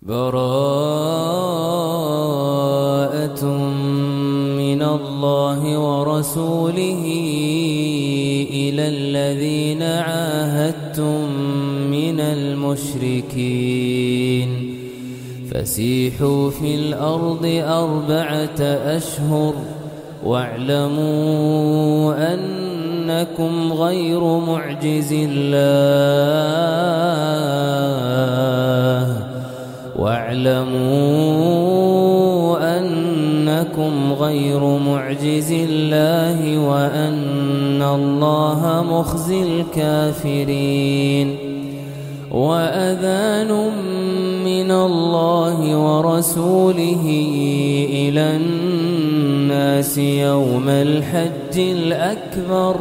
براءة من الله ورسوله إلى الذين عاهدتم من المشركين فسيحوا في الأرض 4 أشهر واعلموا أنكم غير معجز الله وأن الله مخزي الكافرين وأذان من الله ورسوله إلى الناس يوم الحج الأكبر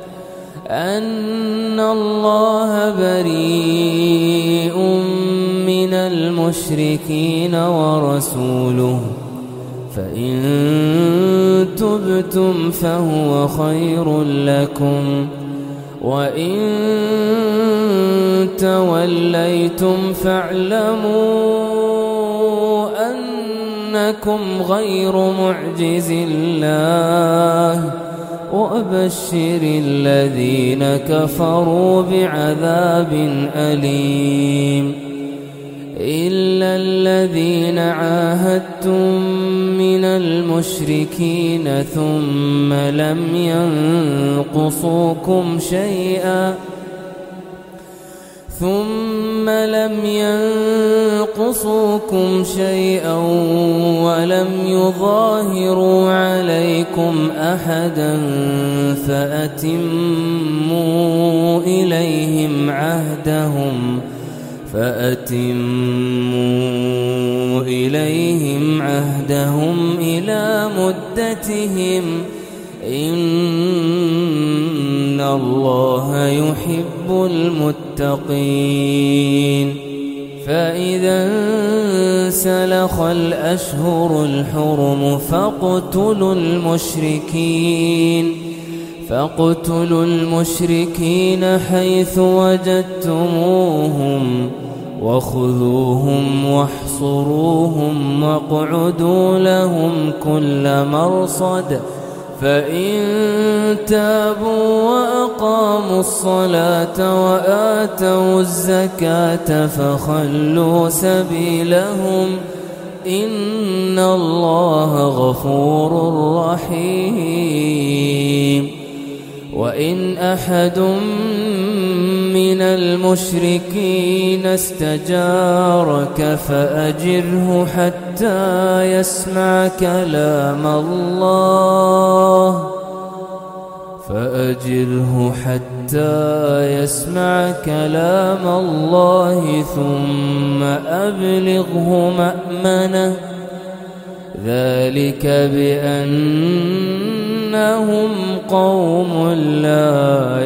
أن الله بريء من المشركين ورسوله فإن تبتم فهو خير لكم وإن توليتم فاعلموا أنكم غير معجز الله وأبشر الذين كفروا بعذاب أليم إلا الذين عاهدتم من المشركين ثم لم ينقصوكم شيئا ولم يظاهروا عليكم أحدا فأتموا إليهم عهدهم إلى مدتهم إن الله يحب المتقين فإذا انسلخ الأشهر الحرم فاقتلوا المشركين حيث وجدتموهم وخذوهم واحصروهم واقعدوا لهم كل مرصد فإن تابوا وأقاموا الصلاة وآتوا الزكاة فخلوا سبيلهم إن الله غفور رحيم وإن أحد من المشركين استجارك فأجره حتى يسمع كلام الله ثم أبلغه مأمنه ذلك بأنهم قوم لا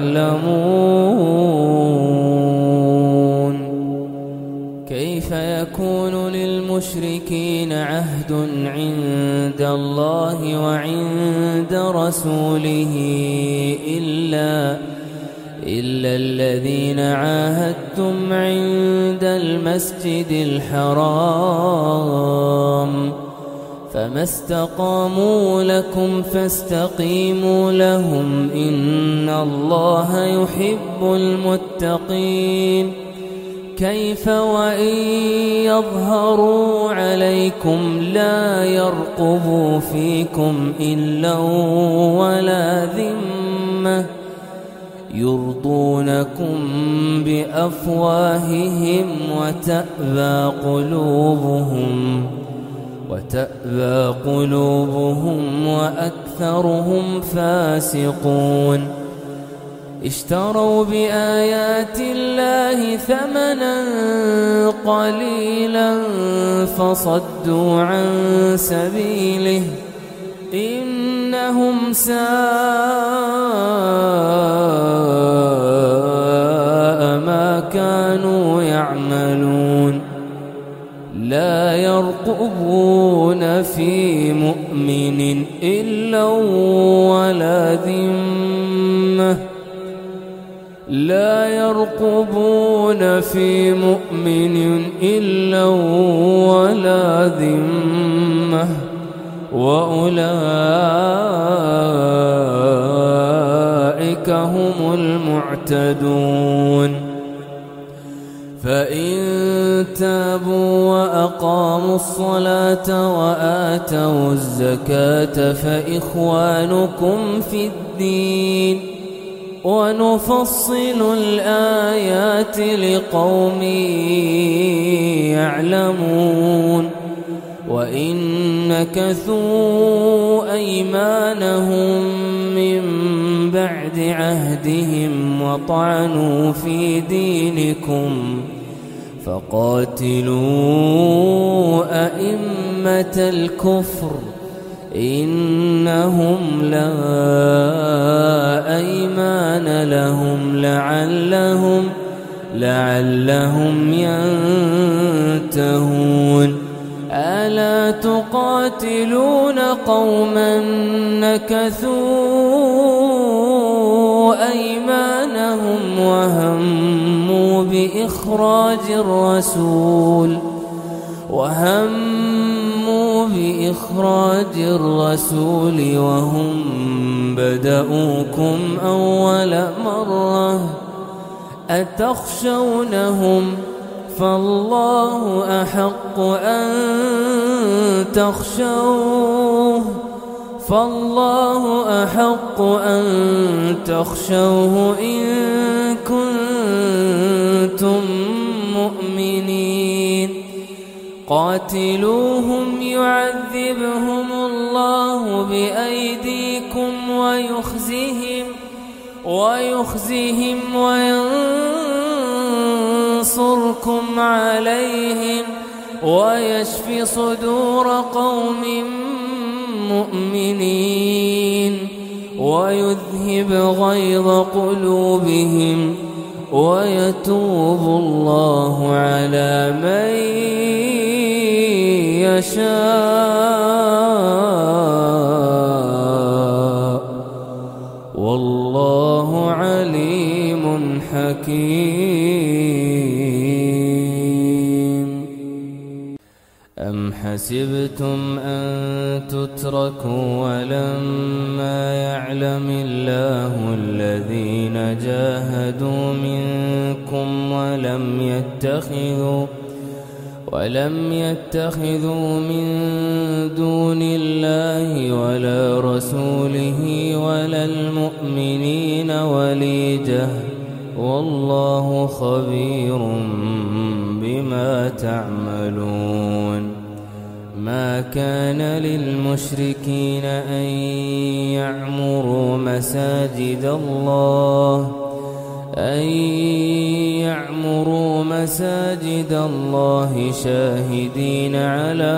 يعلمون كيف يكون للمشركين عهد عند الله وعند رسوله إلا الذين عاهدتم عند المسجد الحرام فما استقاموا لكم فاستقيموا لهم إن الله يحب المتقين كيف وإن يظهروا عليكم لا يرقبوا فيكم إلا ولا ذمة يرضونكم بأفواههم وتأبى قلوبهم وأكثرهم فاسقون اشتروا بآيات الله ثمنا قليلا فصدوا عن سبيله إنهم ساء ما كانوا يعملون لا يرقبون في مؤمن إلا ولا ذمة لا يرقبون في مؤمن إلا ولا ذمة وأولئك هم المعتدون فإن تابوا وأقاموا الصلاة وآتوا الزكاة فإخوانكم في الدين ونفصل الآيات لقوم يعلمون وإن نكثوا أيمانهم من بعد عهدهم وطعنوا في دينكم فقاتلوا أئمة الكفر إنهم لا أيمان لهم لعلهم ينتهون ألا تقاتلون قوما نكثوا أيمانهم وهموا بإخراج الرسول وهم بدؤوكم أول مرة أتخشونهم فالله أحق أن تخشوه إن كنتم مؤمنين قاتلوهم يعذبهم الله بأيديكم ويخزهم وينصركم عليهم ويشف صدور قوم مؤمنين ويذهب غيظ قلوبهم ويتوب الله على من يشاء والله عليم حكيم أم حسبتم أن تتركوا ولما يعلم الله الذين جاهدوا منكم ولم يتخذوا من دون الله ولا رسوله ولا المؤمنين وليجة والله خبير بما تعملون ما كان للمشركين أن يعمروا مساجد الله شاهدين على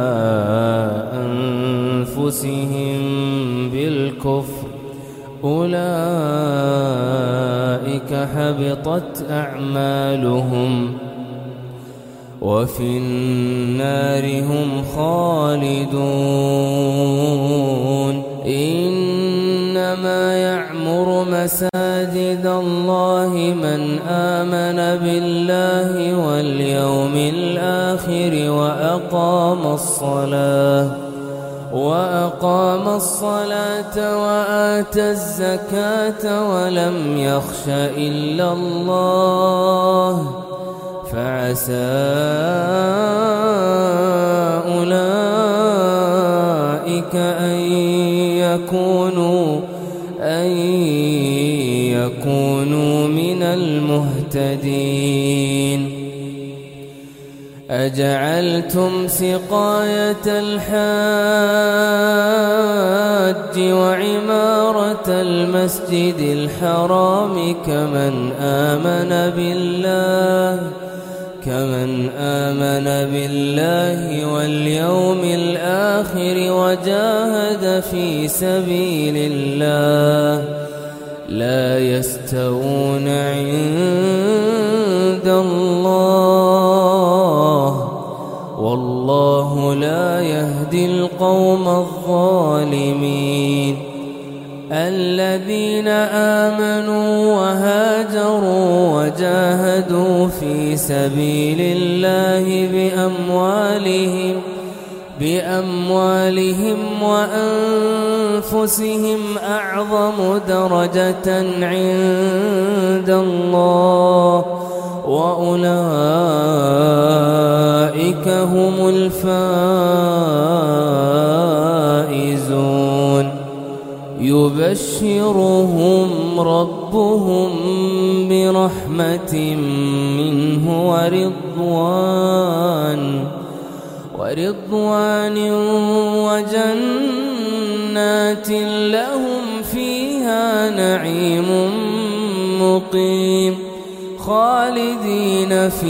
أنفسهم بالكفر أولئك حبطت أعمالهم وفي النار هم خالدون إنما يعمر مساجد الله من آمن بالله واليوم الآخر وأقام الصلاة وآتى الزكاة ولم يخش إلا الله فعسى أولئك أن يكونوا من المهتدين أجعلتم سقاية الحاج وعمارة المسجد الحرام كمن آمن بالله واليوم الآخر وجاهد في سبيل الله لا يستوون عند الله والله لا يهدي القوم الظالمين الذين آمنوا وهاجروا وجاهدوا في سبيل الله بأموالهم وأنفسهم أعظم درجة عند الله وأولئك هم الفائزون يبشرهم ربهم برحمة منه ورضوان وجنات لهم فيها نعيم مقيم خالدين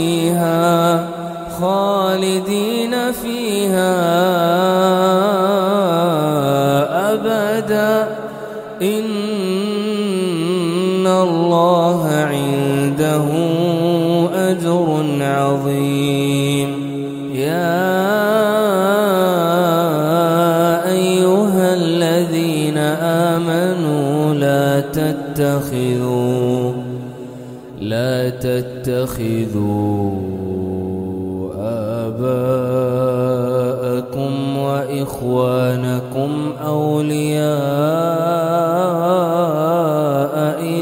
فيها أبدا إن الله عنده أجر عظيم يا أيها الذين آمنوا لا تتخذوا آباءكم وإخوانكم أولياء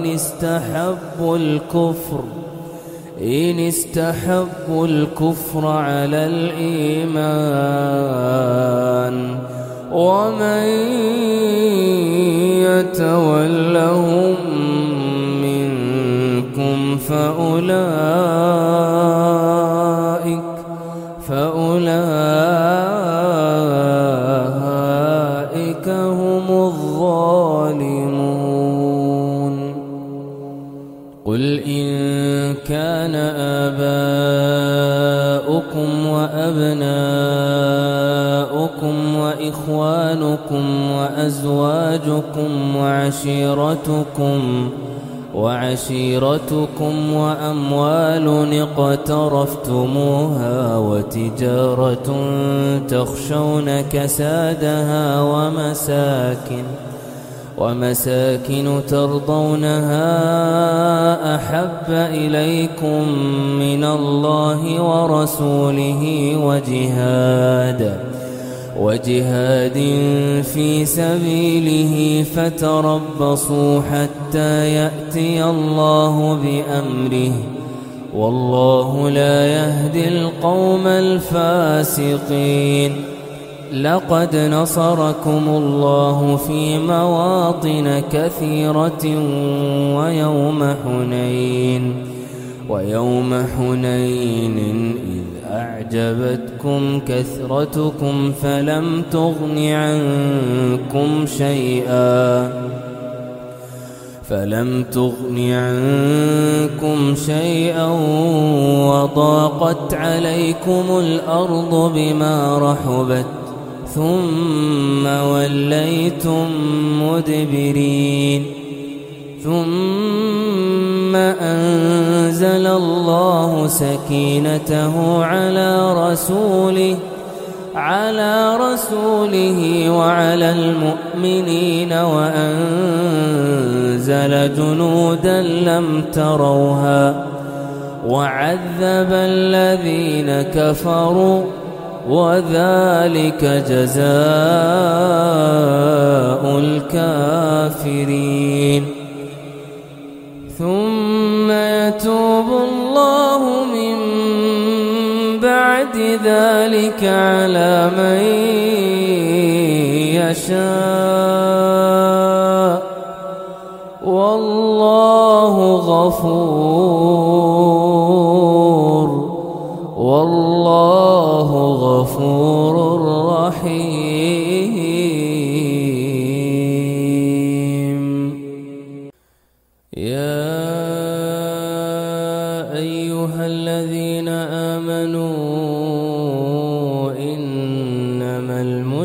إن استحبوا الكفر على الإيمان ومن يتولهم منكم فأولئك هم الظالمون قل إن كان آباؤكم وأبناؤكم وإخوانكم وأزواجكم وعشيرتكم وأموال اقترفتموها وتجارة تخشون كسادها ومساكن ترضونها أحب إليكم من الله ورسوله وجهاد في سبيله فتربصوا حتى يأتي الله بأمره والله لا يهدي القوم الفاسقين لقد نصركم الله في مواطن كثيرة ويوم حنين إذ أعجبتكم كثرتكم فلم تغن عنكم شيئا وضاقت عليكم الأرض بما رحبت ثم وليتم مدبرين ثم أنزل الله سكينته على رسوله وعلى المؤمنين وأنزل جنودا لم تروها وعذب الذين كفروا وذلك جزاء الكافرين ثم يتوب الله من بعد ذلك على من يشاء والله غفور رحيم يا أيها الذين آمنوا إنما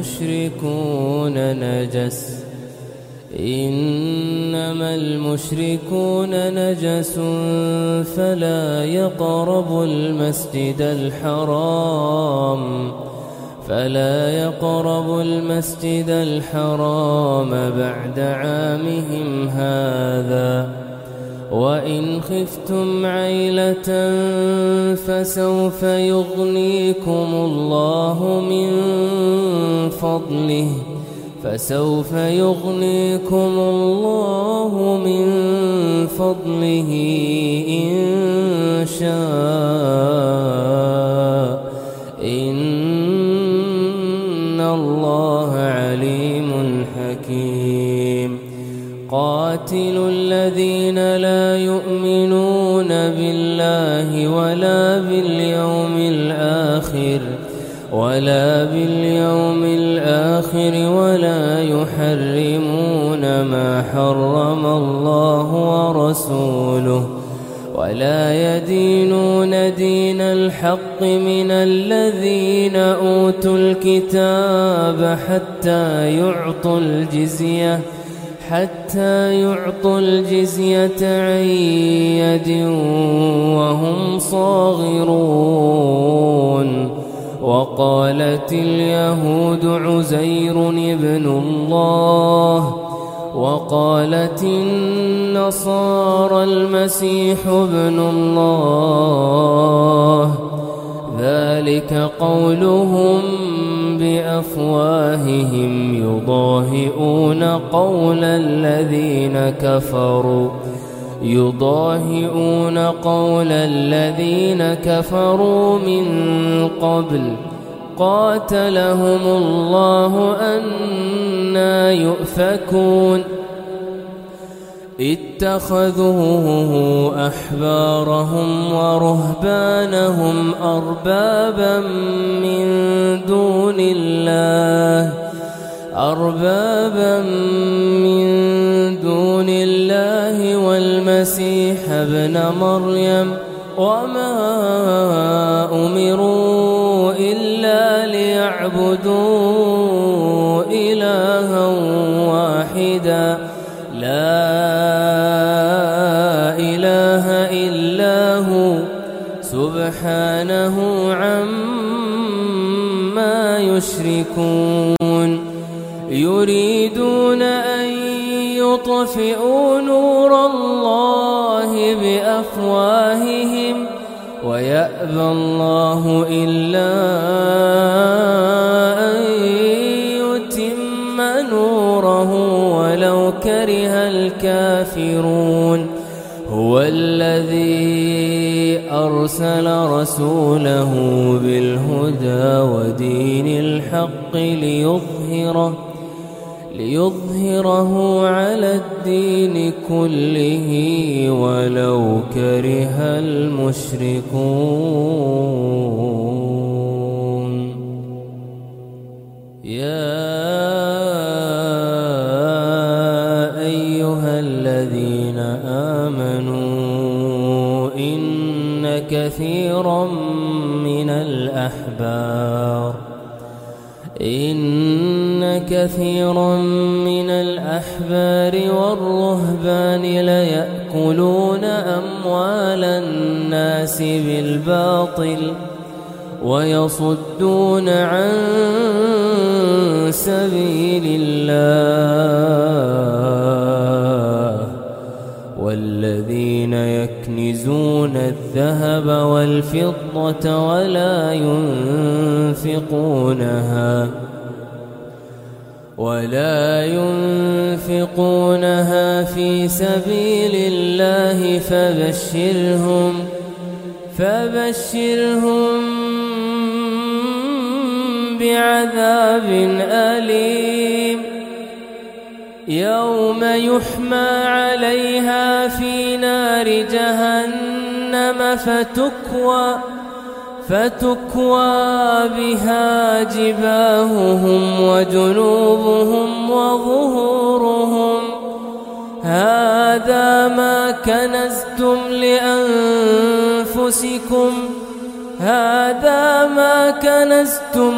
المشركون نجس فلا يقربوا المسجد الحرام فلا يقربوا المسجد الحرام بعد عامهم هذا. وإن خفتم عيلة فسوف يغنيكم الله من فضله إن شاء إن الله عليم حكيم. قاتلوا الذين لا يؤمنون بالله ولا باليوم الآخر ولا يحرمون ما حرم الله ورسوله ولا يدينون دين الحق من الذين أوتوا الكتاب حتى يعطوا الجزية عن يد وهم صاغرون. وقالت اليهود عزير ابن الله وقالت النصارى المسيح ابن الله، ذلك قولهم بأفواههم يضاهئون قول الذين كفروا من قبل قاتلهم الله أنى يؤفكون. اتخذوا أحبارهم ورهبانهم أربابا من دون الله والمسيح ابن مريم وما أمروا إلا ليعبدوا إلها واحدا لا إله إلا هو سبحانه عما يشركون. يريدون أن يطفئوا نور الله بأفواههم ويأبى الله إلا أن يتم نوره ولو كره الكافرون. هو الذي أرسل رسوله بالهدى ودين الحق ليظهره على الدين كله ولو كره المشركون. يا أيها الذين آمنوا إن كثيرا من الأحبار والرهبان ليأكلون أموال الناس بالباطل ويصدون عن سبيل الله. والذين يكنزون الذهب والفضة ولا ينفقونها في سبيل الله فبشرهم بعذاب أليم. يوم يحمى عليها في نار جهنم فتكوى بها جباههم وجنوبهم وظهورهم. هذا ما كنزتم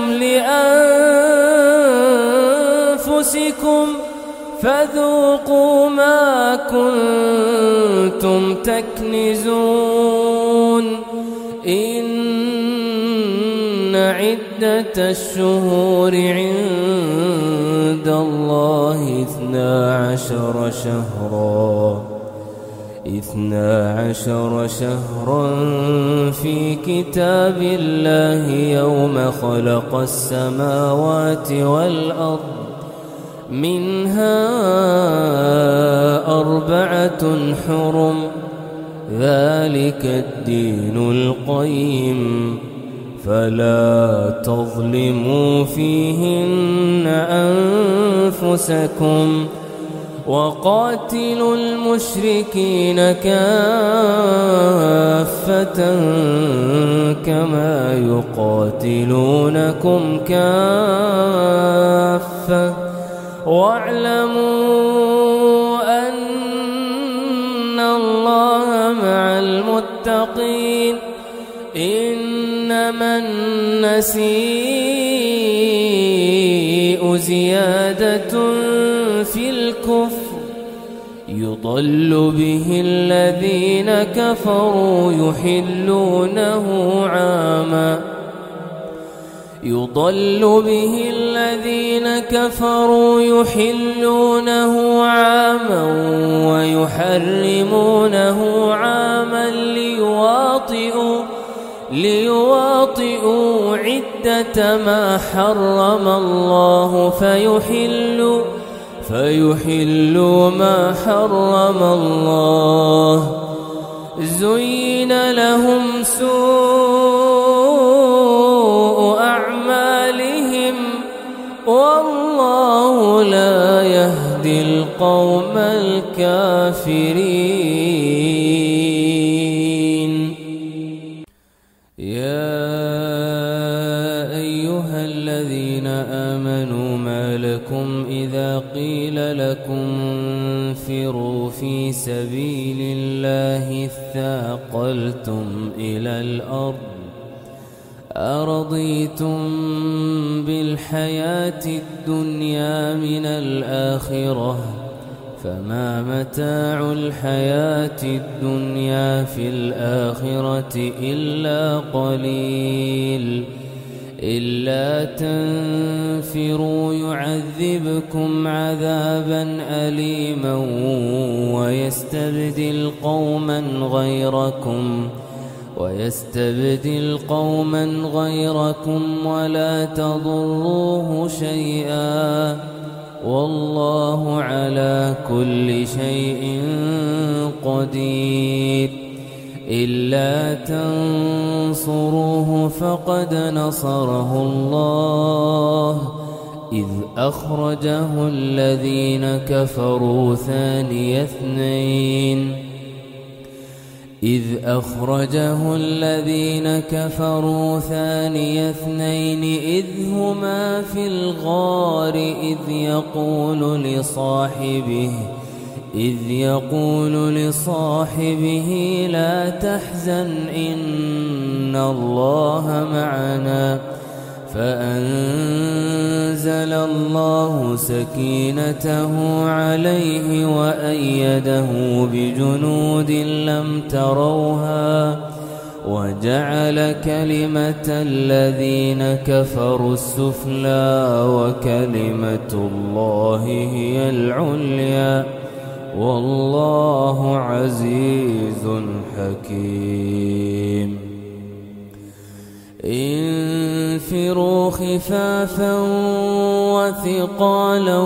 لأنفسكم فذوقوا ما كنتم تكنزون. إن عدة الشهور عند الله 12 شهرا في كتاب الله يوم خلق السماوات والأرض منها 4 حرم ذلك الدين القيم فلا تظلموا فيهن أنفسكم وقاتلوا المشركين كافة كما يقاتلونكم كافة واعلموا أن الله مع المتقين إنما النسيء زيادة في الكفر يضل به الذين كفروا يحلونه عاما ويحرمونه عاما ليواطئوا عدة ما حرم الله فيحلوا ما حرم الله زين لهم سوء أعمالهم والله لا يهدي القوم الكافرين. يا أيها الذين آمنوا ما لكم إذا قيل لكم انفروا في سبيل الله اثاقلتم إلى الأرض أرضيتم بالحياة الدنيا من الآخرة فما متاع الحياة الدنيا في الآخرة إلا قليل إلا تنفروا يعذبكم عذابا أليما ويستبدل قوما غيركم ولا تضروه شيئا والله على كل شيء قدير. إلا تنصروه فقد نصره الله إذ أخرجه الذين كفروا ثاني اثنين إذ هما في الغار إذ يقول لصاحبه لا تحزن إن الله معنا فأنزل الله سكينته عليه وأيده بجنود لم تروها وجعل كلمة الذين كفروا السفلى وكلمة الله هي العليا والله عزيز حكيم. انفروا خفافا وثقالا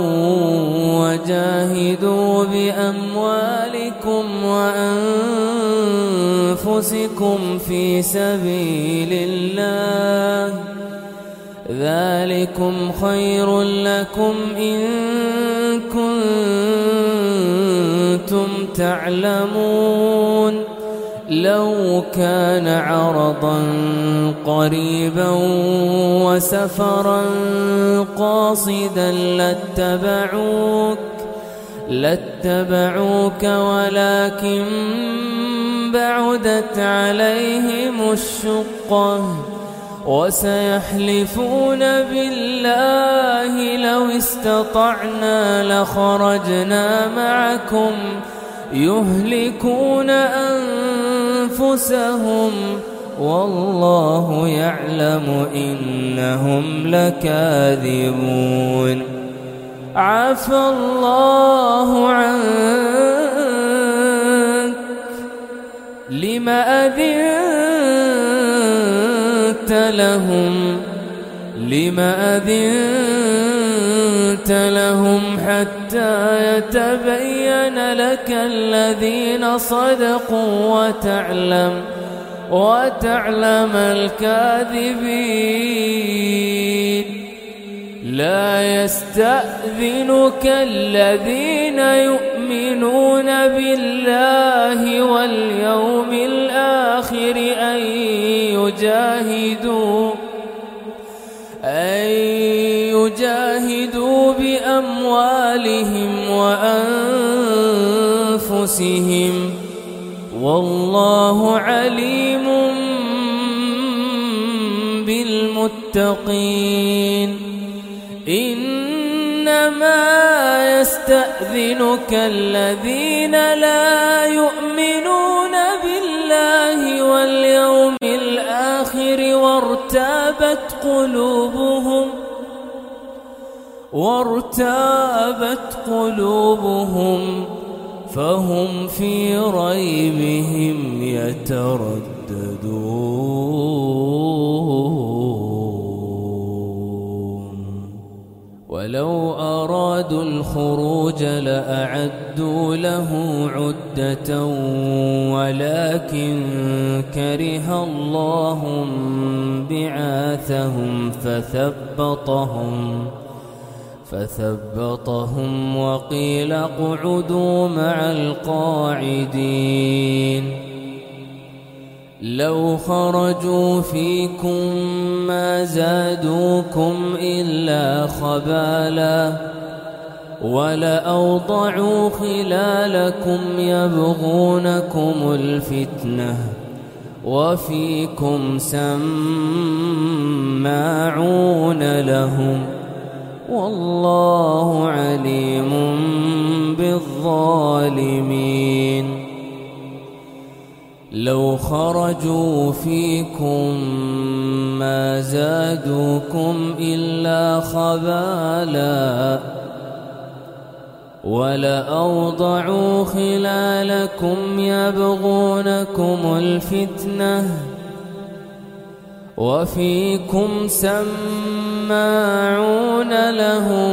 وجاهدوا بأموالكم وأنفسكم في سبيل الله ذلكم خير لكم إن كنتم تعلمون. لو كان عرضا قريبا وسفرا قاصدا لاتبعوك ولكن بعدت عليهم الشقة وسيحلفون بالله لو استطعنا لخرجنا معكم يهلكون أنفسهم والله يعلم إنهم لكاذبون. عفى الله عنك لم أذنت لهم حتى يتبين لك الذين صدقوا وتعلم الكاذبين. لا يستأذنك الذين يؤمنون بالله واليوم الآخر أن يجاهدوا بأموالهم وأنفسهم والله عليم بالمتقين. إنما يستأذنك الذين لا يؤمنون بالله واليوم الآخر وارتابت قلوبهم فهم في ريبهم يترددون. ولو أرادوا الخروج لأعدوا له عدة ولكن كره الله بعاثهم فثبطهم وقيل اقعدوا مع القاعدين. لو خرجوا فيكم ما زادوكم إلا خبالا ولأوضعوا خلالكم يبغونكم الفتنة وفيكم سماعون لهم والله عليم بالظالمين. لو خرجوا فيكم ما زادوكم إلا خبالا ولأوضعوا خلالكم يبغونكم الفتنة وفيكم سماعون لهم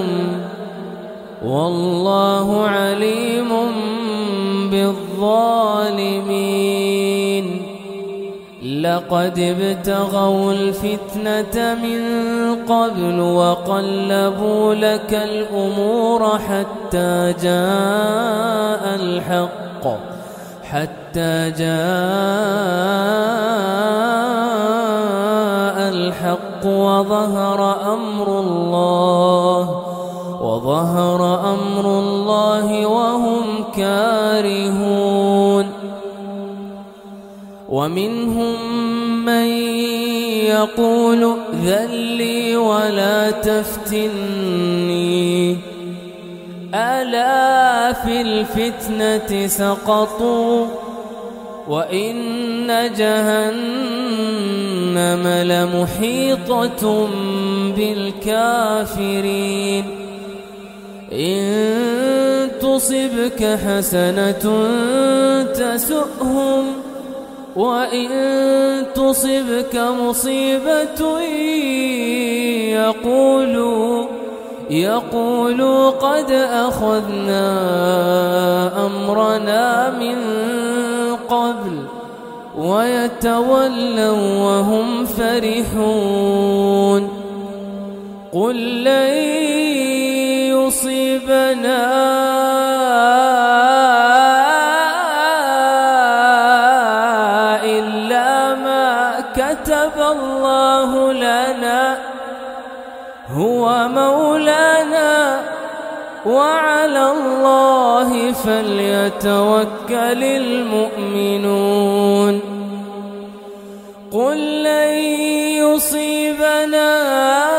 والله عليم بالظالمين. لقد ابتغوا الفتنة من قبل وقلبوا لك الأمور حتى جاء الحق وظهر أمر الله وهم كارهون. ومنهم من يقول ائذن لي ولا تفتني ألا في الفتنة سقطوا وإن جهنم لمحيطة بالكافرين. إن تصبك حسنة تسؤهم وإن تصبك مصيبة يقولوا قد أخذنا أمرنا من قبل ويتولوا وهم فرحون. قل لن يصيبنا إلا ما كتب الله لنا هو مولانا وعلى الله فليتوكل المؤمنون. قل لن يصيبنا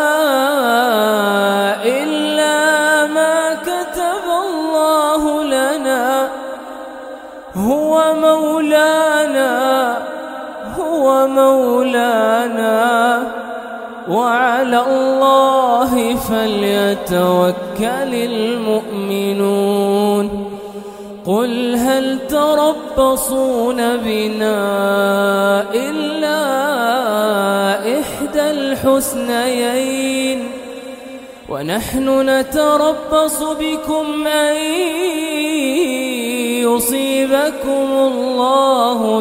إلا ما كتب الله لنا هو مولانا لنا وعلى الله فليتوكل المؤمنون قل هل تربصون بنا إلا إحدى الحسنيين ونحن نتربص بكم أن يصيبكم الله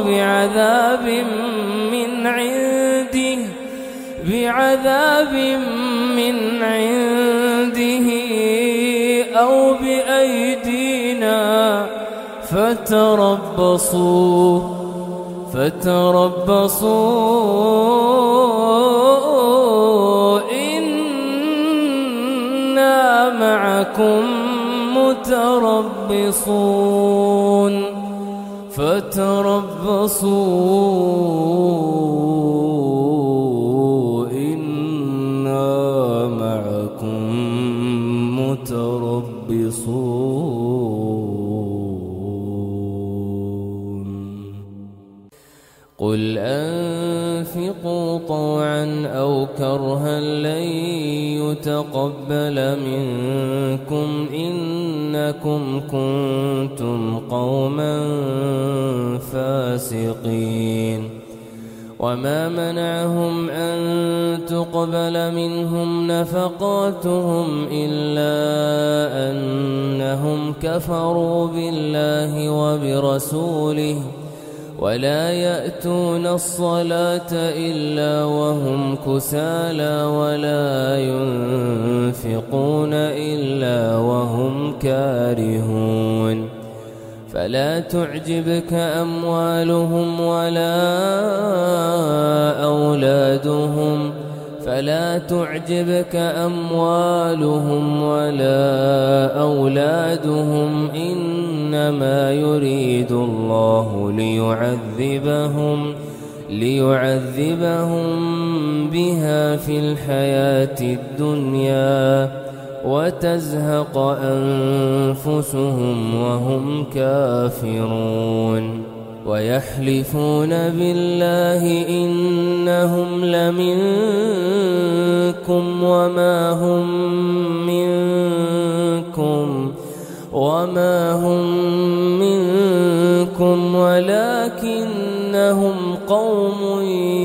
بعذاب من عنده أو بأيدينا فتربصوا إنا معكم متربصون إنا معكم متربصون قل أنفقوا طوعا أو كرها لن يتقبل منكم إنكم كنتم قوما فاسقين وما منعهم أن تقبل منهم نفقاتهم إلا أنهم كفروا بالله وبرسوله ولا يأتون الصلاة إلا وهم كسالى ولا ينفقون إلا وهم كارهون فلا تعجبك أموالهم ولا أولادهم إنما يريد الله ليعذبهم بها في الحياة الدنيا وتزهق أنفسهم وهم كافرون ويحلفون بالله إنهم لمنكم وما هم منكم ولكنهم قوم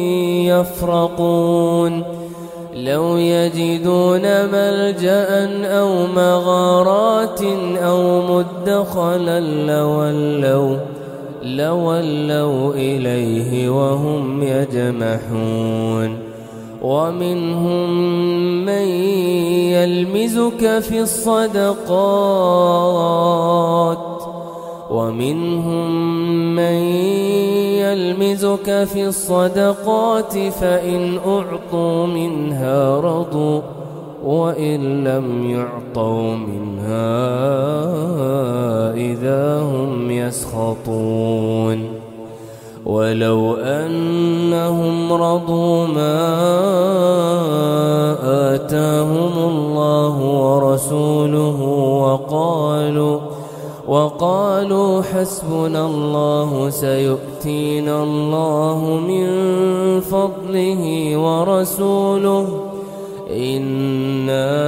يفرقون لو يجدون ملجأ أو مغارات أو مدخلا لولوا إليه وهم يجمحون ومنهم من يلمزك في الصدقات فإن أعطوا منها رضوا وإن لم يعطوا منها إذا هم يسخطون ولو أنهم رضوا ما آتاهم الله ورسوله وقالوا حسبنا الله سيؤتينا الله من فضله ورسوله إنا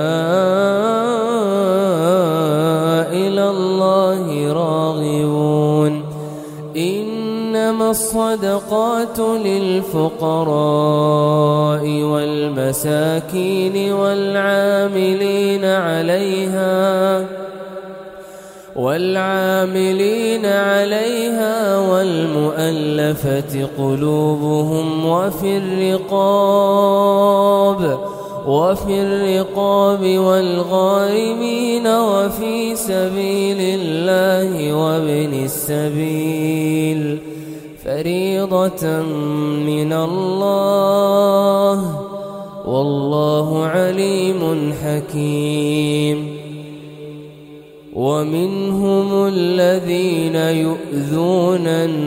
إلى الله راغبون إنما الصدقات للفقراء والمساكين والعاملين عليها والمؤلفة قلوبهم وفي الرقاب والغارمين وفي سبيل الله وابن السبيل فريضة من الله والله عليم حكيم ومنهم الذين يؤذون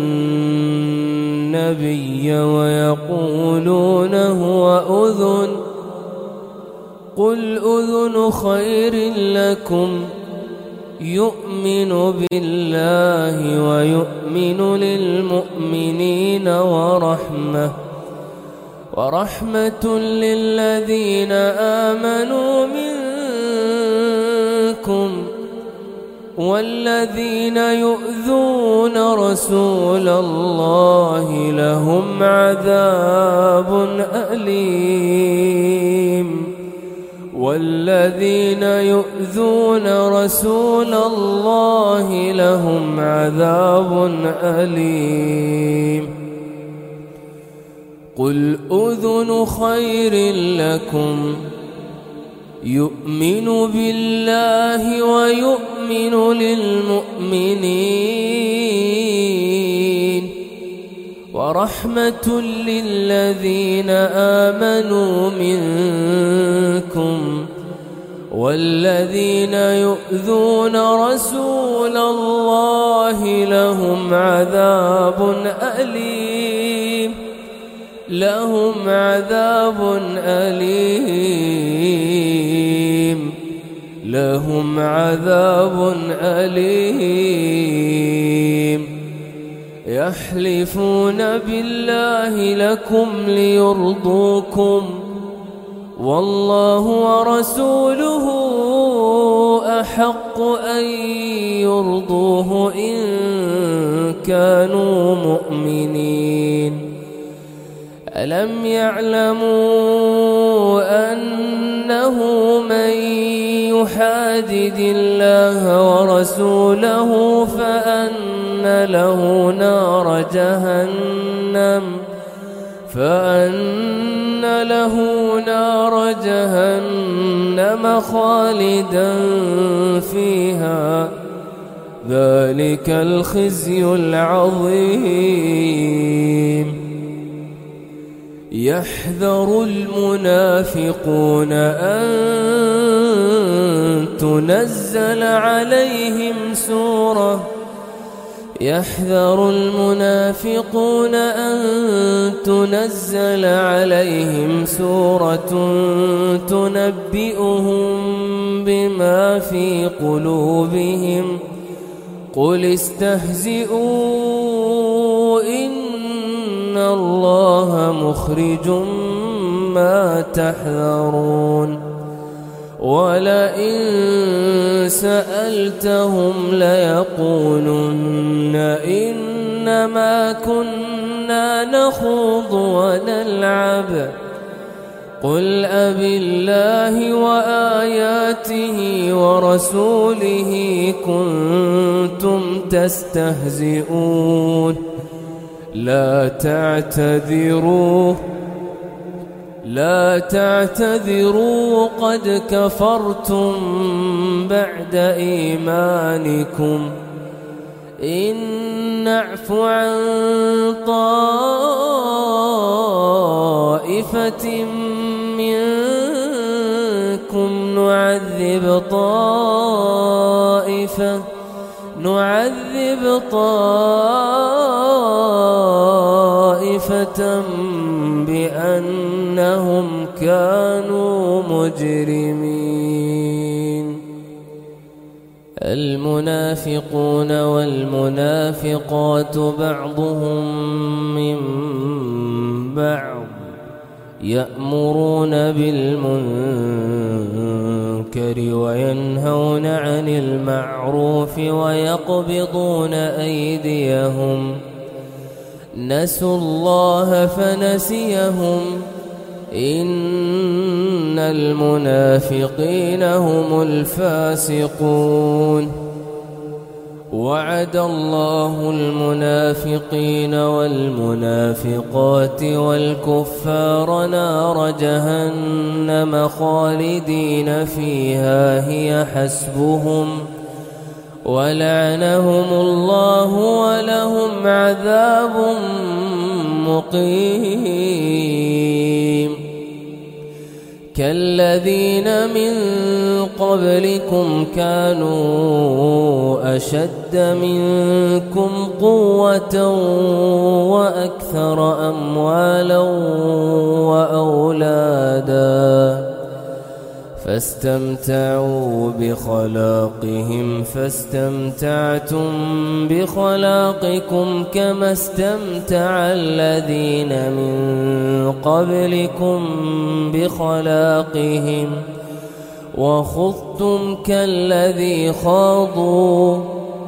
النبي ويقولون هو أذن قل أذن خير لكم يؤمن بالله ويؤمن للمؤمنين ورحمة للذين آمنوا منكم والذين يؤذون رسول الله لهم عذاب أليم والذين يؤذون رسول الله لهم عذاب أليم قل أذن خير لكم يؤمن بالله ويؤمن للمؤمنين ورحمة للذين آمنوا منكم والذين يؤذون رسول الله لهم عذاب أليم لهم عذاب أليم لهم عذاب أليم يحلفون بالله لكم ليرضوكم والله ورسوله أحق أن يرضوه إن كانوا مؤمنين ألم يعلموا أنه من يحادد الله ورسوله فأن له نار جهنم خالدا فيها ذلك الخزي العظيم يحذر المنافقون أن تنزل عليهم سورة تنبئهم بما في قلوبهم قل استهزئوا إن الله مخرج ما تحذرون ولئن سألتهم ليقولن إنما كنا نخوض ونلعب قل أبالله وآياته ورسوله كنتم تستهزئون لا تعتذروا قد كفرتم بعد إيمانكم إن نعف عن طائفة منكم نعذب طائفة بأنهم كانوا مجرمين المنافقون والمنافقات بعضهم من بعض يأمرون بالمنكر وينهون عن المعروف ويقبضون أيديهم نسوا الله فنسيهم إن المنافقين هم الفاسقون وعد الله المنافقين والمنافقات والكفار نار جهنم خالدين فيها هي حسبهم ولعنهم الله ولهم عذاب مقيم كالذين من قبلكم كانوا أشد منكم قوة وأكثر أموالا وأولادا فاستمتعوا بخلاقهم فاستمتعتم بخلاقكم كما استمتع الذين من قبلكم بخلاقهم وخضتم كالذي خاضوا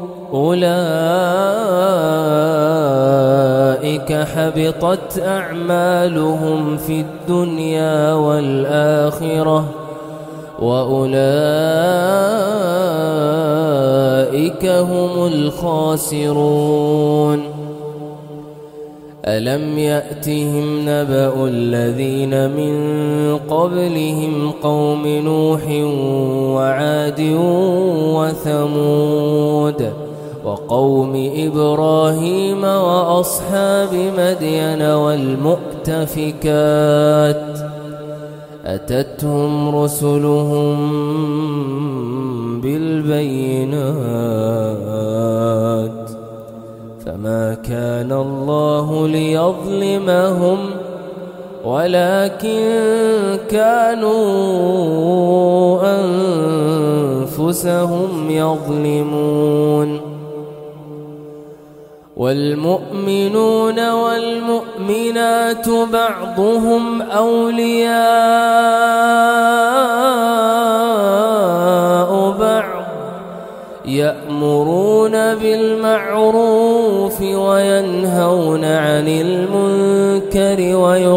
أولئك حبطت أعمالهم في الدنيا والآخرة وأولئك هم الخاسرون. ألم يأتهم نبأ الذين من قبلهم قوم نوح وعاد وثمود وقوم إبراهيم وأصحاب مدين والمؤتفكات أتتهم رسلهم بالبينات فما كان الله ليظلمهم ولكن كانوا أنفسهم يظلمون. والمؤمنون والمؤمنات بعضهم أولياء بعض يأمرون بالمعروف وينهون عن المنكر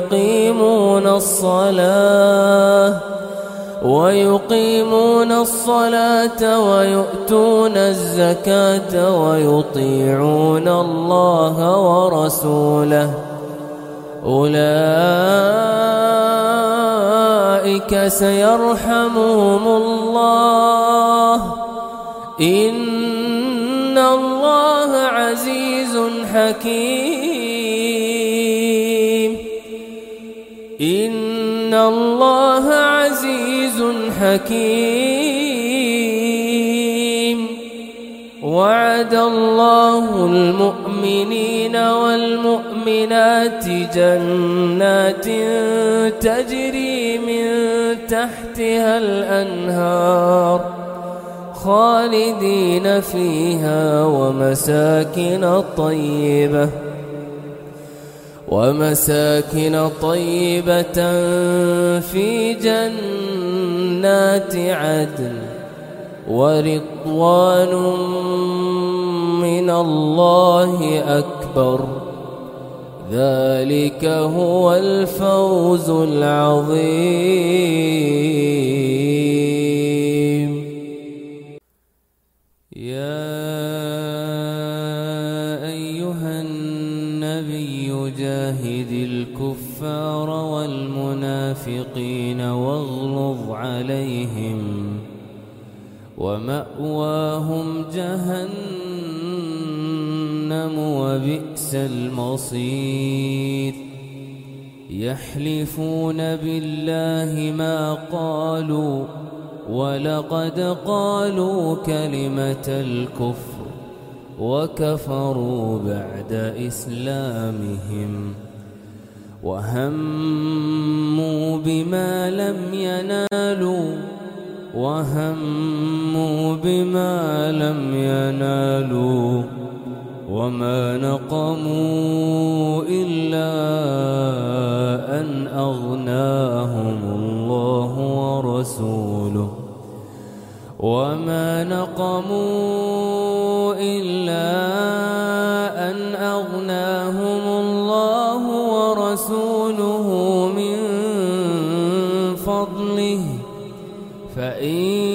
ويقيمون الصلاة ويؤتون الزكاة ويطيعون الله ورسوله أولئك سيرحمهم الله إن الله عزيز حكيم. إن الله عزيز حكيم. وعد الله المؤمنين والمؤمنات جنات تجري من تحتها الأنهار خالدين فيها ومساكن طيبة في جنات عدن ورضوان من الله أكبر ذلك هو الفوز العظيم. يا أيها النبي جاهد الكفار والمنافقين واغلظ عليهم ومأواهم جهنم وبئس المصير. يحلفون بالله ما قالوا ولقد قالوا كلمة الكفر وكفروا بعد إسلامهم وهموا بما لم ينالوا وما نقموا إلا أن أغناهم الله ورسوله من فضله فإن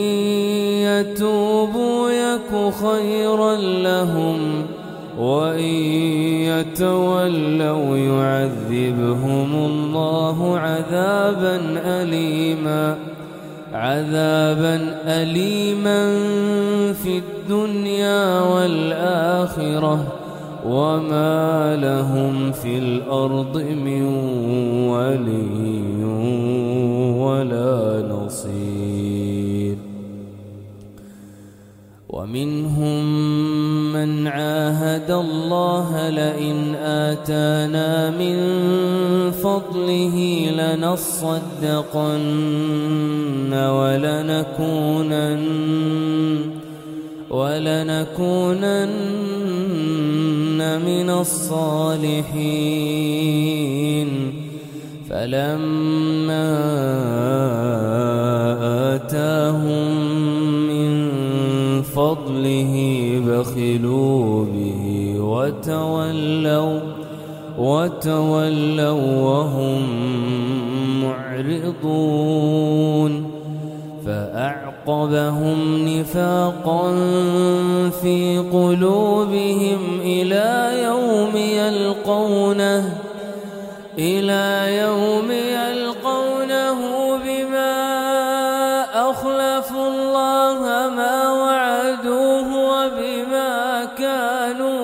يتوبوا يك خيرا لهم وإن يتولوا يعذبهم الله عذابا أليما في الدنيا والآخرة وما لهم في الأرض من ولي ولا نصير. ومنهم من عاهد الله لئن آتانا من فضله لنصدقن ولنكونن من الصالحين فلما آتاهم من فضله بخلوا به وتولوا وهم معرضون فأعقبهم نفاقا في قلوبهم إلى يوم يلقونه بما أخلفوا الله ما وعدوه وبما كانوا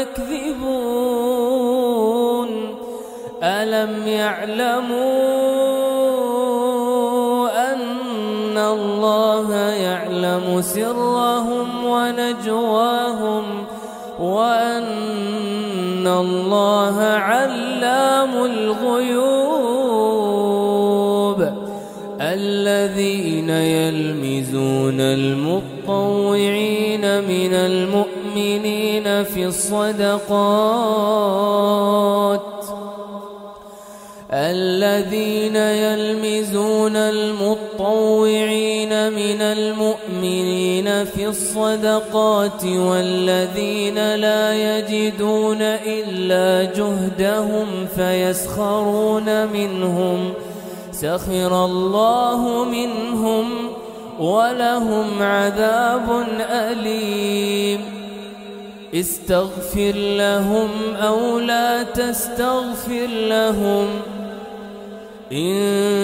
يكذبون ألم يعلموا أن الله يعلم سرهم ونجواهم وأن الله علام الغيوب الذين يلمزون المطوعين من المؤمنين في الصدقات والذين لا يجدون إلا جهدهم فيسخرون منهم سخر الله منهم ولهم عذاب أليم استغفر لهم أو لا تستغفر لهم إن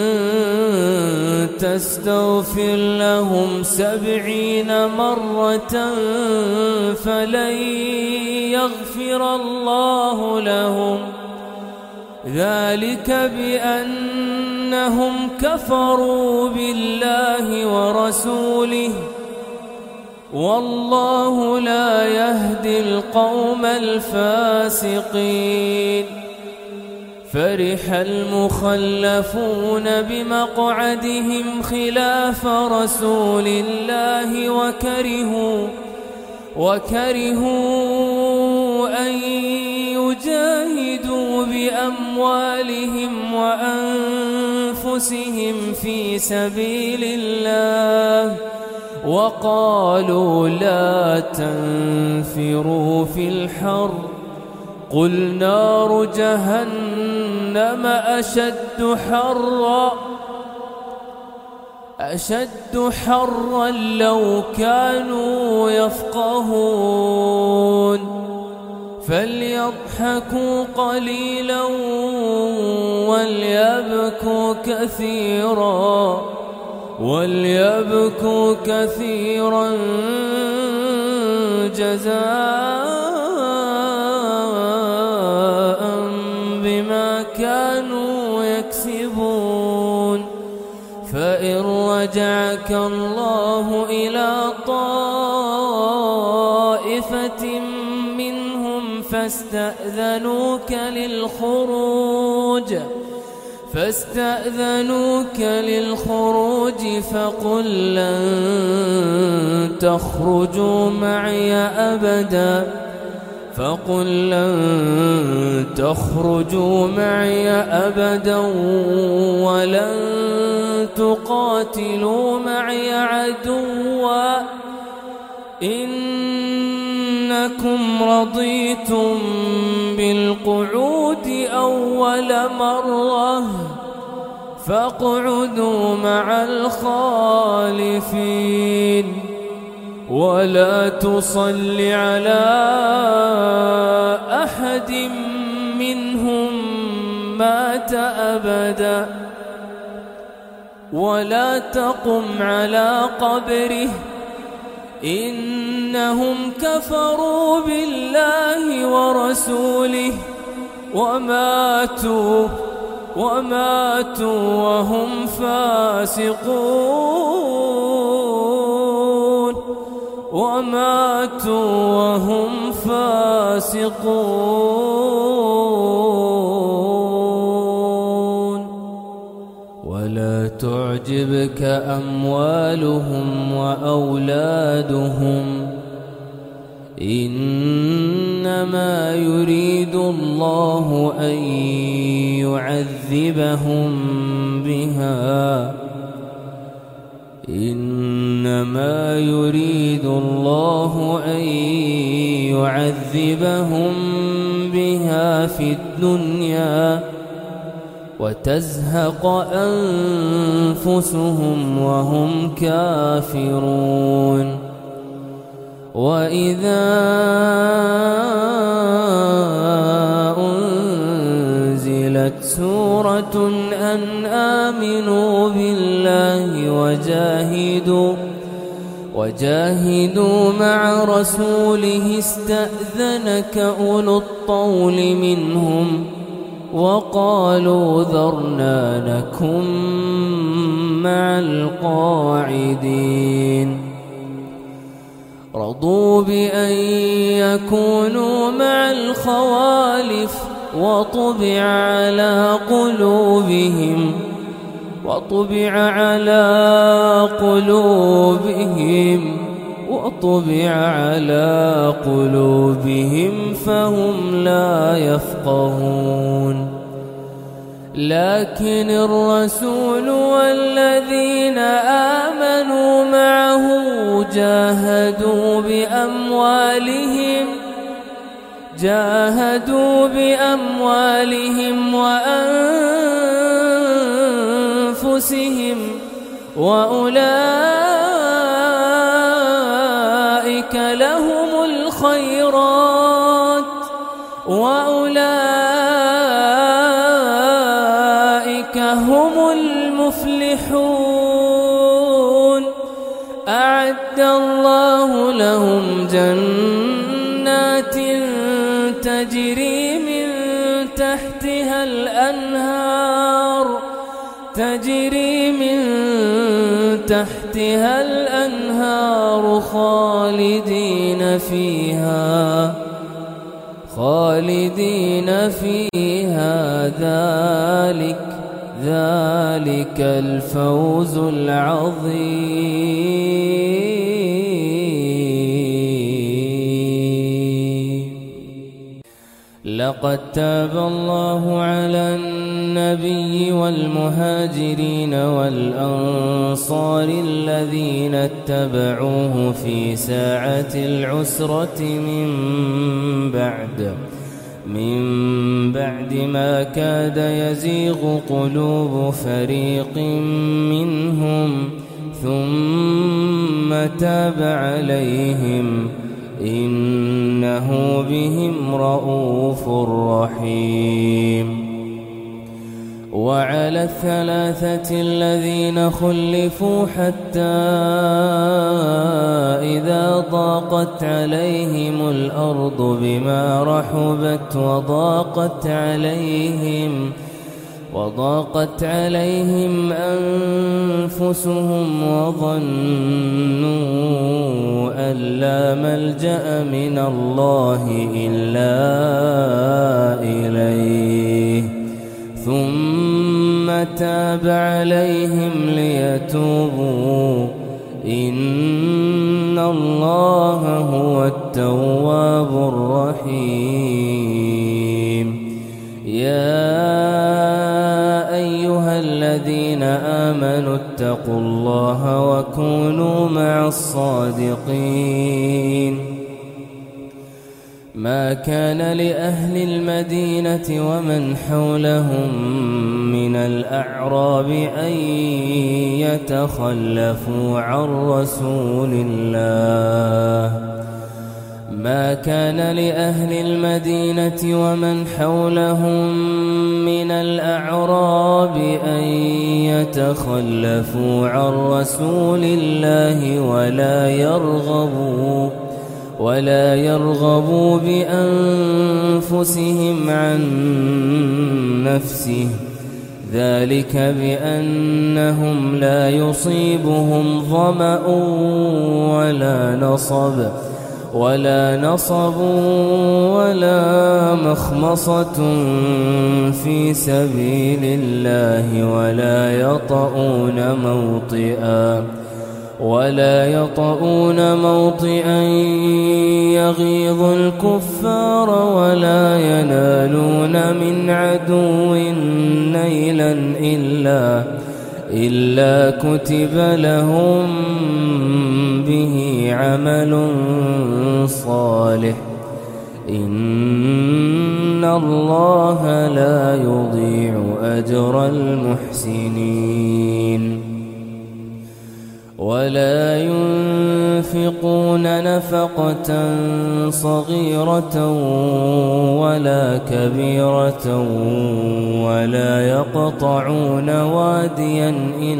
تستغفر لهم 70 مرة فلن يغفر الله لهم ذلك بأنهم كفروا بالله ورسوله والله لا يهدي القوم الفاسقين فرح المخلفون بمقعدهم خلاف رسول الله وكرهوا أن يجاهدوا بأموالهم وأنفسهم في سبيل الله وقالوا لا تنفروا في الحر قل نار جهنم أشد حرا لو كانوا يفقهون فليضحكوا قليلا وليبكوا كثيرا جزاء بما كانوا يكسبون فإن رجعك الله إلى طائفة منهم فاستأذنوك للخروج فقل لن تخرجوا معي أبدا ولن تقاتلوا معي عدوا إنكم رضيتم بالقعود أول مرة فاقعدوا مع الخالفين ولا تصل على أحد منهم مات أبدا ولا تقم على قبره إنهم كفروا بالله ورسوله وماتوا وهم فاسقون تعجبك أموالهم وأولادهم إنما يريد الله أن يعذبهم بها في الدنيا وتزهق أنفسهم وهم كافرون وإذا أنزلت سورة أن آمنوا بالله وجاهدوا مع رسوله استأذنك أولو الطول منهم وقالوا ذرنا نكن مع القاعدين رضوا بأن يكونوا مع الخوالف وطبع على قلوبهم فهم لا يفقهون لكن الرسول والذين آمنوا معه جاهدوا بأموالهم وأنفسهم وأولئك لهم الخيرات وأولئك هم المفلحون أعد الله لهم جنات تجري من تحتها الأنهار خالدين فيها ذلك الفوز العظيم لقد تاب الله على النبي والمهاجرين والأنصار الذين اتبعوه في ساعة العسرة من بعد ما كاد يزيغ قلوب فريق منهم ثم تاب عليهم إنه بهم رءوف رحيم وعلى الثلاثة الذين خلفوا حتى إذا ضاقت عليهم الأرض بما رحبت وضاقت عليهم أنفسهم وظنوا أن لا ملجأ من الله إلا إليه ثم تاب عليهم ليتوبوا إن الله هو التواب الرحيم يا أيها الذين آمنوا اتقوا الله وكونوا مع الصادقين ما كان لأهل المدينة ومن حولهم من الأعراب أن يتخلفوا عن رسول الله ما كان لأهل المدينة ومن حولهم من الأعراب أن يتخلفوا عن رسول الله ولا يرغبوا بأنفسهم عن نفسه ذلك بأنهم لا يصيبهم ظمأ ولا نصب ولا نصب ولا مخمصة في سبيل الله ولا يطؤون موطئا يغيظ الكفار ولا ينالون من عدو نيلا إلا كتب لهم به عمل صالح إن الله لا يضيع أجر المحسنين ولا ينفقون نفقة صغيرة ولا كبيرة ولا يقطعون واديا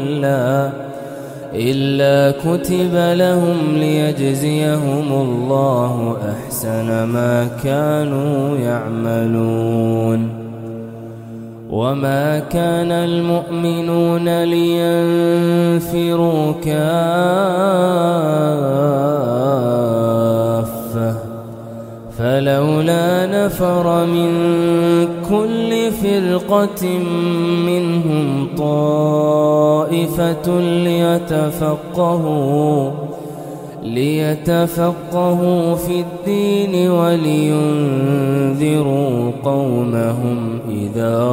إلا كتب لهم ليجزيهم الله أحسن ما كانوا يعملون وما كان المؤمنون لينفروا كافة فلولا نفر من كل فرقة منهم طائفة ليتفقهوا في الدين ولينذروا قومهم إذا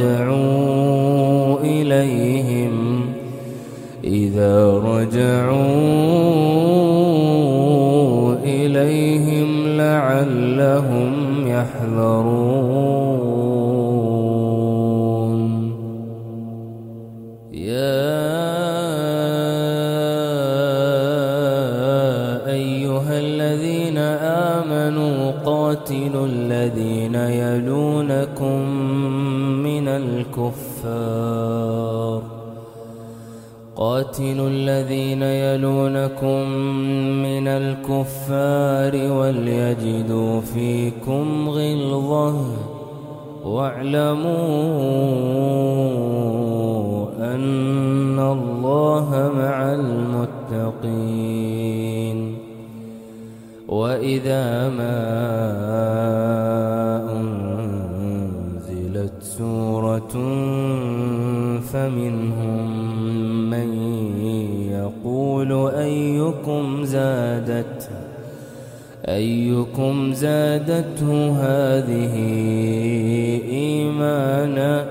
رجعوا إليهم لعلهم يحذرون يا أيها الذين آمنوا قاتلوا الذين يلونكم من الكفار وليجدوا فيكم غلظة واعلموا أن الله مع المتقين وإذا ما أنزلت سورة فمنهم من يقول أيكم زادته هذه إيمانا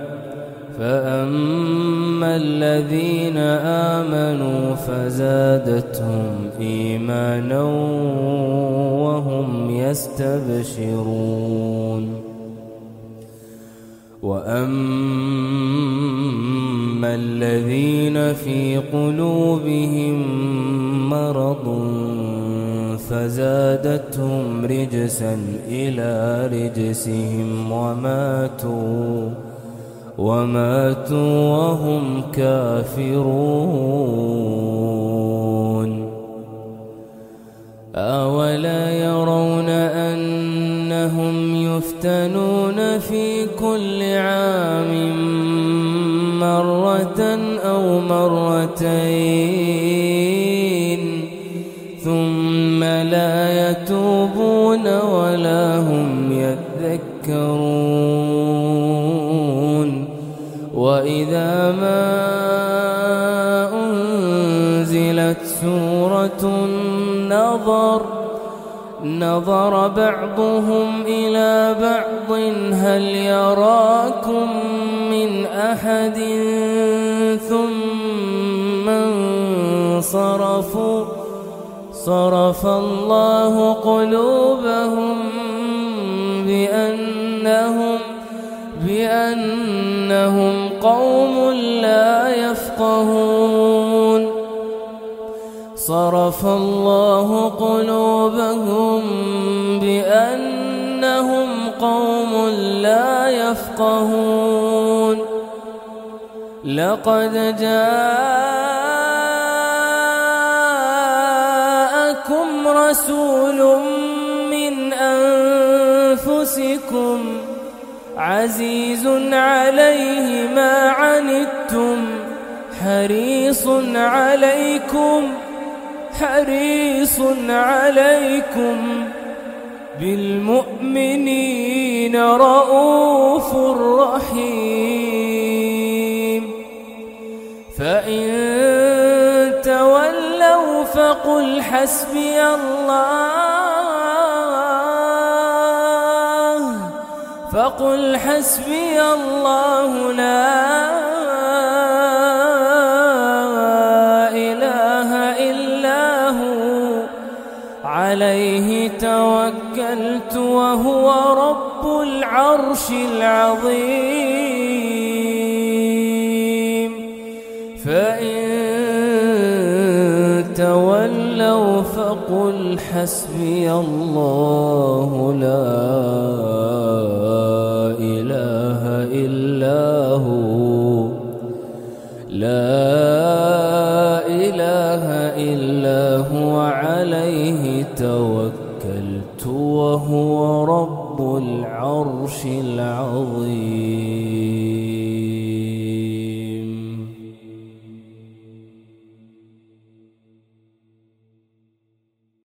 فأما الذين آمنوا فزادتهم إيمانا وهم يستبشرون وأما الذين في قلوبهم مرض فزادتهم رجسا إلى رجسهم وماتوا وهم كافرون أولا يرون أنهم يفتنون في كل عام مرة أو مرتين ثم لا يتوبون ولا هم يذكرون وإذا ما أنزلت سورة نظر بعضهم إلى بعض هل يراكم من أحد ثم انصرفوا صرف الله قلوبهم بأنهم قوم لا يفقهون صرف الله قلوبهم بأنهم قوم لا يفقهون لقد جاءكم رسول من أنفسكم عزيز عليه ما حريص عليكم بالمؤمنين رؤوف رحيم فإن تولوا فقل حسبي الله لا إله إلا هو عليه توكلت وهو رب العرش العظيم فإن تولوا فقل حسبي الله لا إله إلا هو عليه توكلت وهو رب العرش العظيم.